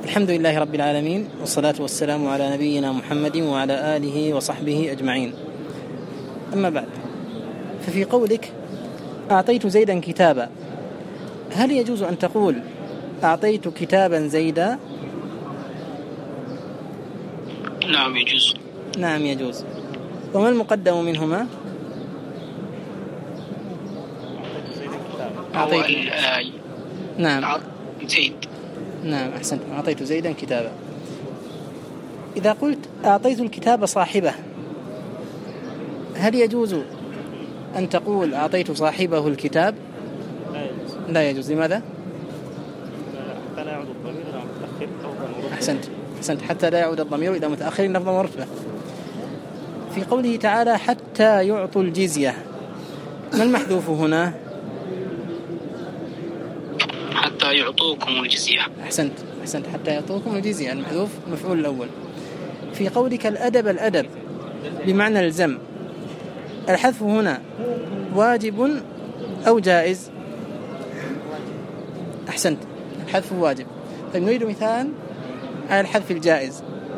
الحمد لله رب العالمين، والصلاة والسلام على نبينا محمد وعلى آله وصحبه أجمعين. أما بعد، ففي قولك أعطيت زيدا كتابا، هل يجوز أن تقول أعطيت كتابا زيدا؟ نعم يجوز. نعم يجوز. وما المقدم منهما؟ أعطيت نعم زيد. نعم أحسنت، أعطيت زيدا كتابا. إذا قلت أعطيت الكتاب صاحبه، هل يجوز أن تقول أعطيت صاحبه الكتاب؟ لا يجوز. لماذا؟ حتى لا يعود الضمير إلى متأخر. أحسنت، حتى لا يعود الضمير إلى متأخر لفظ ورتبة. في قوله تعالى حتى يعطوا الجزية، ما المحذوف هنا؟ حتى يعطوكم الجزية. أحسنت، حتى يعطوكم الجزية، المحذوف مفعول الأول. في قولك الأدب بمعنى الزم، الحذف هنا واجب أو جائز؟ أحسنت، الحذف واجب. طيب نريد مثال على الحذف الجائز.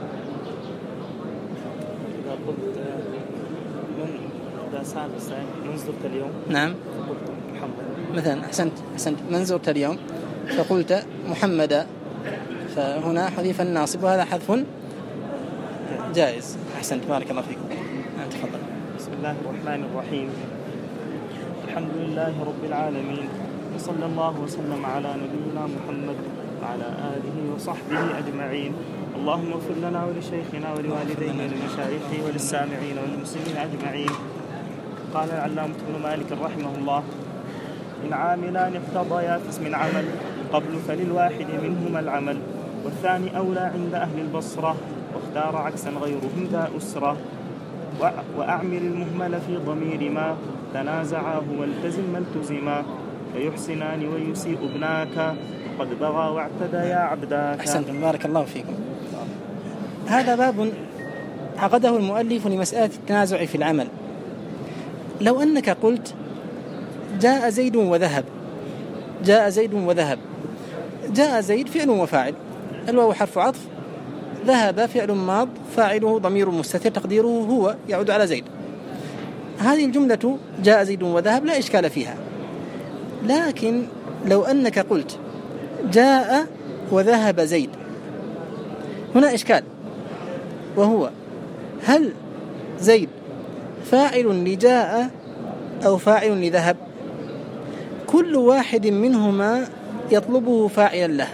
إذا قلت إذا سأل السائل من زرت اليوم؟ نعم محمد مثلا. أحسنت، من زرت اليوم فقلت محمدا، فهنا حذف الناصب، وهذا حذف جائز. أحسنت، بارك الله فيكم. تفضل. بسم الله الرحمن الرحيم. الحمد لله رب العالمين، وصلى الله وسلم على نبينا محمد وعلى آله وصحبه أجمعين. اللهم اغفر لنا ولشيخنا ولوالدينا ولمشايخه وللسامعين والمسلمين أجمعين. قال العلامة ابن مالك رحمه الله: إن عاملان اقتضيا في اسم عمل قبل فللواحد منهما العمل، والثاني أولى عند أهل البصرة، واختار عكسا غيرهم ذا أسرة. وأعمل المهمل في ضمير ما تنازعاه والتزم ما التزما، فيحسنان ويسيء ابناك وقد بغى واعتدى يا عبداك. أحسنت، بارك الله فيكم. هذا باب عقده المؤلف لمسألة التنازع في العمل. لو أنك قلت جاء زيد وذهب، جاء زيد فعل وفاعل، الواو حرف عطف، ذهب فعل ماض فاعله ضمير مستتر تقديره هو يعود على زيد. هذه الجملة جاء زيد وذهب لا إشكال فيها. لكن لو أنك قلت جاء وذهب زيد، هنا إشكال، وهو هل زيد فاعل لجاء أو فاعل لذهب؟ كل واحد منهما يطلبه فاعلا له.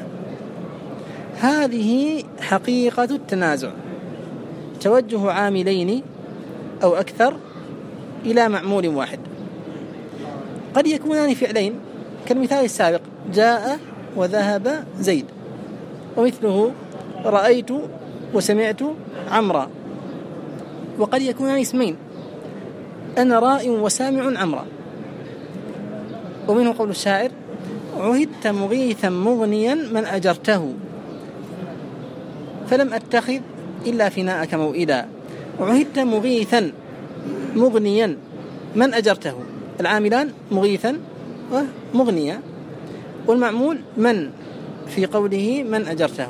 هذه حقيقة التنازع، توجه عاملين أو أكثر إلى معمول واحد. قد يكونان فعلين كالمثال السابق جاء وذهب زيد، ومثله رأيت وسمعت عمرا. وقد يكونان اسمين أنا راء وسامع عمرا. ومنه قول الشاعر عهدت مغيثا مغنيا من أجرته، فلم أتخذ إلا فناءك موئدا. عهدت مغيثا مغنيا من أجرته، العاملان مغيثا ومغنيا، والمعمول من في قوله من أجرته.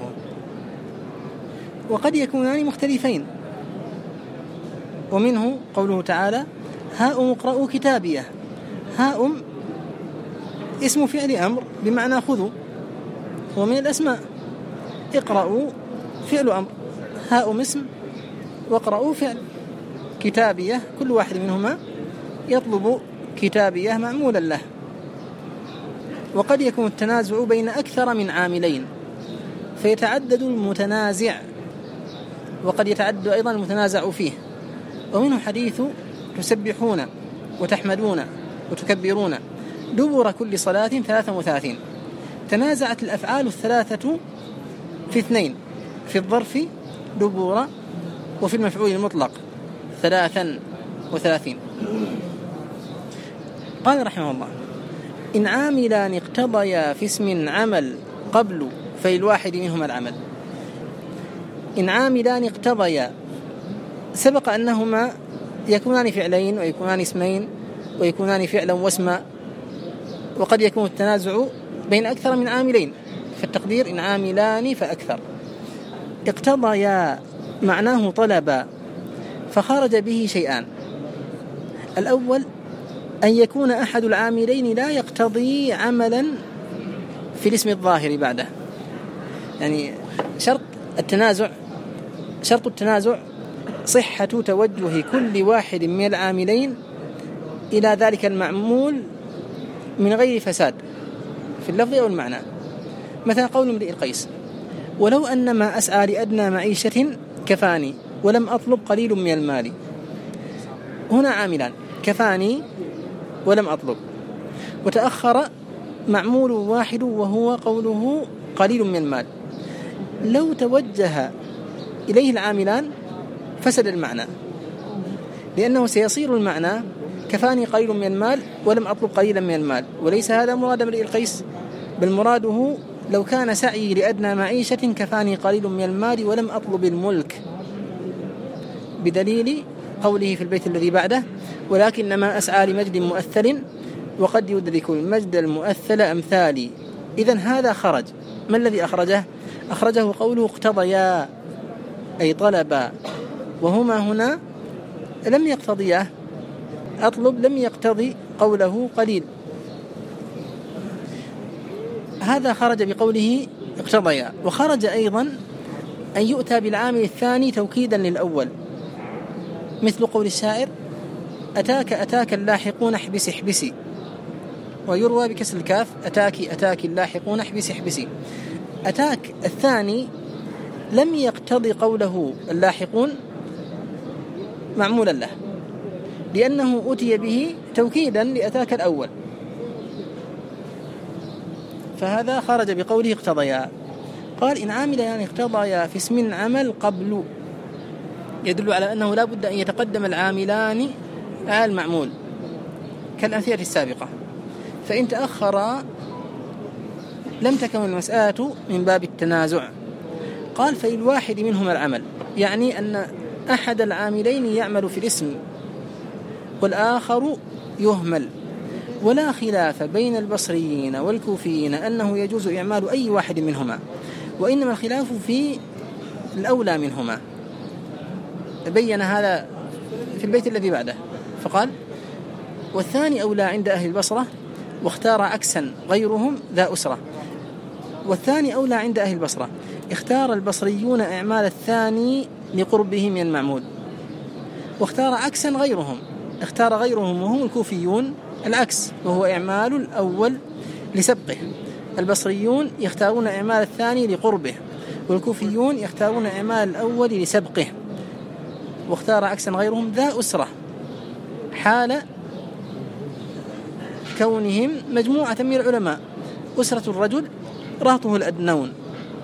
وقد يكونان مختلفين، ومنه قوله تعالى هاؤم اقرأوا كتابيه. هاؤم اسم فعل أمر بمعنى خذوا، ومن الأسماء اقرأوا فعل أمر، هاؤم اسم واقرأوا فعل. كتابية كل واحد منهما يطلب كتابية معمولا له. وقد يكون التنازع بين أكثر من عاملين فيتعدد المتنازع، وقد يتعدد أيضا المتنازع فيه. ومنه حديث تسبحون وتحمدون وتكبرون دبر كل صلاة 33. تنازعت الأفعال الثلاثة في اثنين، في الظرف دبر، وفي المفعول المطلق 33. قال رحمه الله إن عاملان اقتضيا في اسم عمل قبل فللواحد منهما العمل. إن عاملان اقتضيا، سبق أنهما يكونان فعلين ويكونان اسمين ويكونان فعلا واسما، وقد يكون التنازع بين أكثر من عاملين، فالتقدير إن عاملان فأكثر. اقتضيا معناه طلبا، فخرج به شيئان: الأول أن يكون أحد العاملين لا يقتضي عملا في الاسم الظاهر بعده، يعني شرط التنازع صحة توجه كل واحد من العاملين إلى ذلك المعمول من غير فساد في اللفظ أو المعنى. مثلا قول امرئ القيس: ولو أن ما أسعى لأدنى معيشة كفاني ولم أطلب قليل من المال. هنا عاملان: كفاني ولم أطلب، وتأخر معمول واحد وهو قوله قليل من المال. لو توجه إليه العاملان فسد المعنى، لأنه سيصير المعنى كفاني قليل من المال ولم أطلب قليلا من المال، وليس هذا مراد امرئ القيس، بل مراده لو كان سعي لأدنى معيشة كفاني قليل من المال ولم أطلب الملك، بدليل قوله في البيت الذي بعده: ولكنما أسعى لمجد مؤثل وقد يدرك المجد المؤثل أمثالي. إذن هذا خرج. ما الذي أخرجه؟ أخرجه قوله اقتضيا أي طلبا، وهما هنا لم يقتضيه. أطلب لم يقتضي قوله قليل، هذا خرج بقوله اقتضيا. وخرج أيضا أن يؤتى بالعامل الثاني توكيدا للأول، مثل قول الشاعر: أتاك اللاحقون احبسي احبسي، ويروى بكسر الكاف: أتاك اللاحقون احبسي احبسي. أتاك الثاني لم يقتضي قوله اللاحقون معمولا له، لأنه أتي به توكيدا لأتاك الأول، فهذا خرج بقوله اقتضيا. قال: إن عامل يعني اقتضيا في اسم عمل قبل، يدل على أنه لا بد أن يتقدم العاملان على المعمول كالأمثلة السابقة، فإن تأخر لم تكن المسألة من باب التنازع. قال: فالواحد منهما العمل، يعني أن أحد العاملين يعمل في الاسم والآخر يهمل، ولا خلاف بين البصريين والكوفيين أنه يجوز إعمال أي واحد منهما، وإنما الخلاف في الأولى منهما. بين هذا في البيت الذي بعده فقال: والثاني أولى عند أهل البصرة، واختار عكسا غيرهم ذا أسرة. والثاني أولى عند أهل البصرة، اختار البصريون إعمال الثاني لقربه من المعمول، واختار عكسا غيرهم، اختار غيرهم وهم الكوفيون العكس، وهو إعمال الأول لسبقه. البصريون يختارون إعمال الثاني لقربه، والكوفيون يختارون إعمال الأول لسبقه. واختار عكسا غيرهم ذا أسرة، حال كونهم مجموعة من العلماء. أسرة الرجل رهطه الأدنون.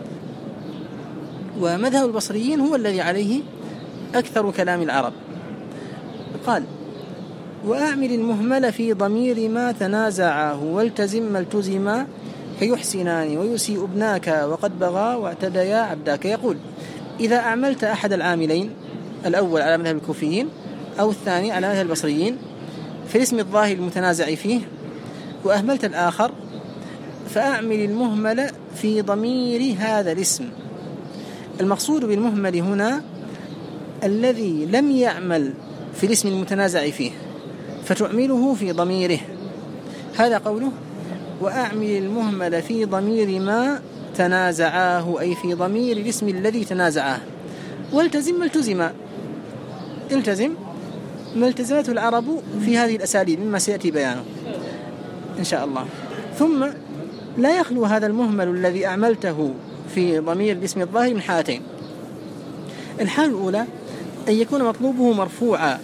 ومذهب البصريين هو الذي عليه أكثر كلام العرب. قال: وأعمل المهمل في ضمير ما تنازعاه، والتزم ما التزما فيحسنان ويسيء ابناك وقد بغى واعتديا عبداك. يقول: إذا أعملت أحد العاملين، الأول على مذهب الكوفيين أو الثاني على مذهب البصريين، في الاسم الظاهر المتنازع فيه، وأهملت الآخر، فأعمل المهمل في ضمير هذا الاسم. المقصود بالمهمل هنا الذي لم يعمل في الاسم المتنازع فيه، فتعمله في ضميره. هذا قوله: وأعمل المهمل في ضمير ما تنازعاه، أي في ضمير الاسم الذي تنازعاه. والتزم ما التزما، التزم ما التزمته العرب في هذه الأساليب مما سيأتي بيانه إن شاء الله. ثم لا يخلو هذا المهمل الذي أعملته في ضمير الاسم الظاهر من حالتين: الحالة الأولى أن يكون مطلوبه مرفوعا،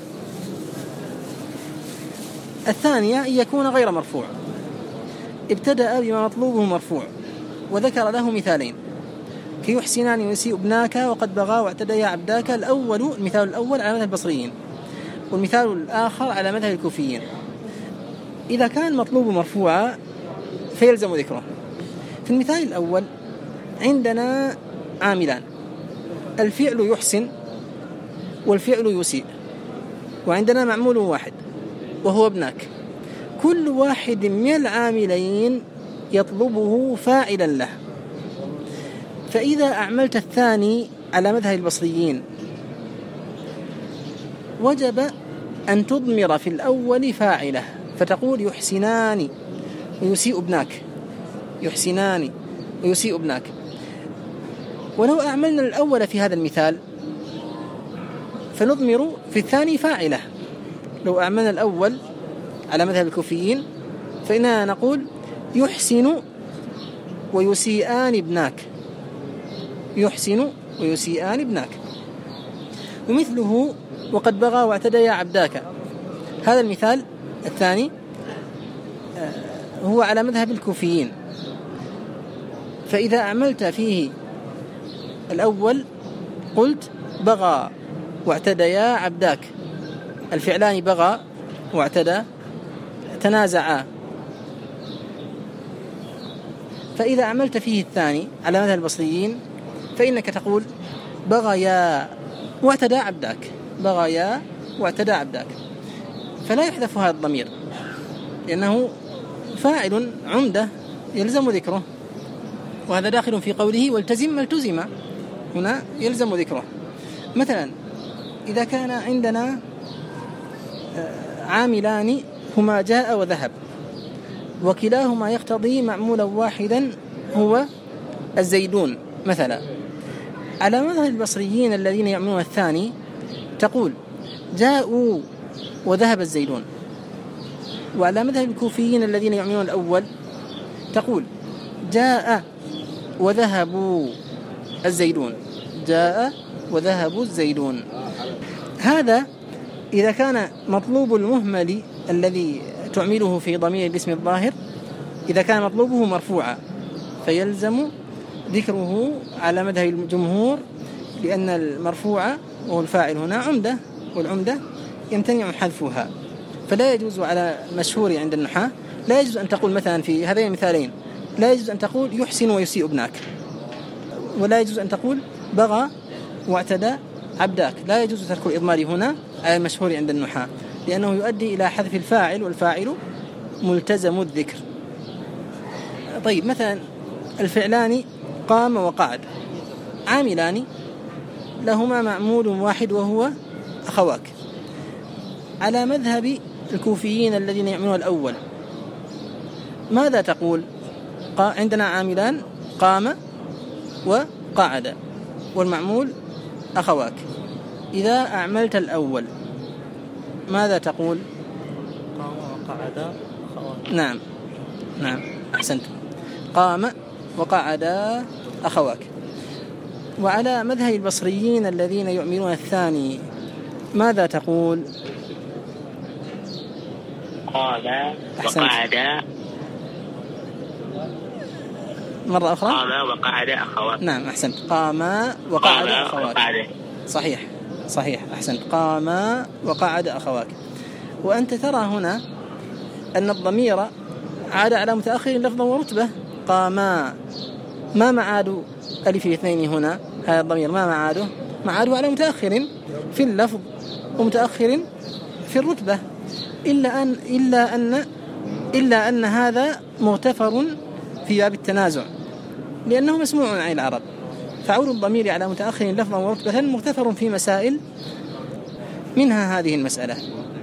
الثانية أن يكون غير مرفوع. ابتدأ بما مطلوبه مرفوع وذكر له مثالين: كيحسنان ويسيء ابناك وقد بغى واعتديا عبداك. المثال الأول على مذهب البصريين، والمثال الآخر على مذهب الكوفيين. إذا كان المطلوب مرفوعا فيلزم ذكره. في المثال الأول عندنا عاملان: الفعل يحسن والفعل يسيء، وعندنا معمول واحد وهو ابناك. كل واحد من العاملين يطلبه فاعلا له، فإذا أعملت الثاني على مذهب البصريين وجب أن تضمر في الأول فاعله، فتقول يحسنان ويسيء ابناك، يحسنان ويسيء ابناك. ولو أعملنا الأول في هذا المثال فنضمر في الثاني فاعله. لو أعملنا الأول على مذهب الكوفيين فإننا نقول يحسن ويسيئان ابناك، يحسن ويسيئان ابناك. ومثله وقد بغى واعتدى يا عبداك، هذا المثال الثاني هو على مذهب الكوفيين، فإذا أعملت فيه الأول قلت بغى واعتدى يا عبداك، الفعلان بغى واعتدى تنازعا. فإذا أعملت فيه الثاني على مذهب البصريين فإنك تقول بغيا واعتدى عبداك، بغيا واعتدى عبداك، فلا يحذف هذا الضمير لأنه فاعل عمدة يلزم ذكره، وهذا داخل في قوله والتزم ما التزم، هنا يلزم ذكره. مثلا إذا كان عندنا عاملان هما جاء وذهب وكلاهما يقتضي معمولا واحدا هو الزيدون مثلا، على مذهب البصريين الذين يعملون الثاني تقول جاءوا وذهب الزيدون، وعلى مذهب الكوفيين الذين يعملون الأول تقول جاء وذهبوا الزيدون، جاء وذهبوا الزيدون. هذا إذا كان مطلوب المهمل الذي تعمله في ضمير الاسم الظاهر، إذا كان مطلوبه مرفوعا فيلزم ذكره على مذهب الجمهور، لأن المرفوع وهو الفاعل هنا عمدة، والعمدة يمتنع حذفها، فلا يجوز على مشهور عند النحاة، لا يجوز أن تقول مثلا في هذين المثالين لا يجوز أن تقول يحسن ويسيء ابناك، ولا يجوز أن تقول بغى واعتدى عبداك، لا يجوز ترك الإضمار هنا على المشهور عند النحاة، لأنه يؤدي إلى حذف الفاعل، والفاعل ملتزم الذكر. طيب مثلا الفعلان قام وقعد، عاملان لهما معمول واحد وهو أخواك. على مذهب الكوفيين الذين يعملون الأول ماذا تقول؟ عندنا عاملان قام وقعد والمعمول أخواك، إذا أعملت الأول ماذا تقول؟ قام وقعد أخواك. نعم نعم أحسنت، قام وقعد أخواك. وعلى مذهب البصريين الذين يؤمنون الثاني ماذا تقول؟ قام وقعد مرة أخرى. قام وقعد أخواك. نعم أحسنت، قام وقعد أخواك. صحيح صحيح أحسنت، قام وقعد أخواك. وأنت ترى هنا أن الضمير عاد على متأخر لفظا ورتبة، قاما، ما معاد ألف الاثنين هنا، هذا الضمير ما معاده؟ معاده على متأخر في اللفظ ومتأخر في الرتبة، إلا أن هذا مغتفر في باب التنازع لأنه مسموع عن العرب، فعول الضمير على متأخر لفظا ورتبة مغتفر في مسائل، منها هذه المسألة.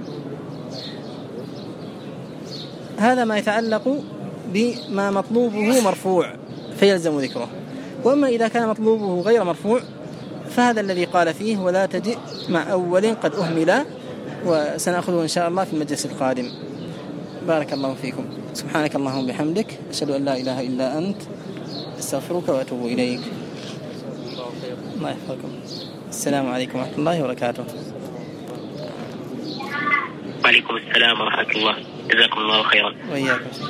هذا ما يتعلق بما مطلوبه مرفوع فيلزم ذكره. وأما إذا كان مطلوبه غير مرفوع فهذا الذي قال فيه ولا تجئ مع أول قد أهمل، وسنأخذه إن شاء الله في المجلس القادم. بارك الله فيكم، سبحانك اللهم وبحمدك، أشهد أن لا إله إلا أنت، أستغفرك وأتوب إليك. الله يحفظكم. السلام عليكم ورحمة الله وبركاته. وعليكم السلام ورحمة الله، جزاكم الله خيرا. وإياكم.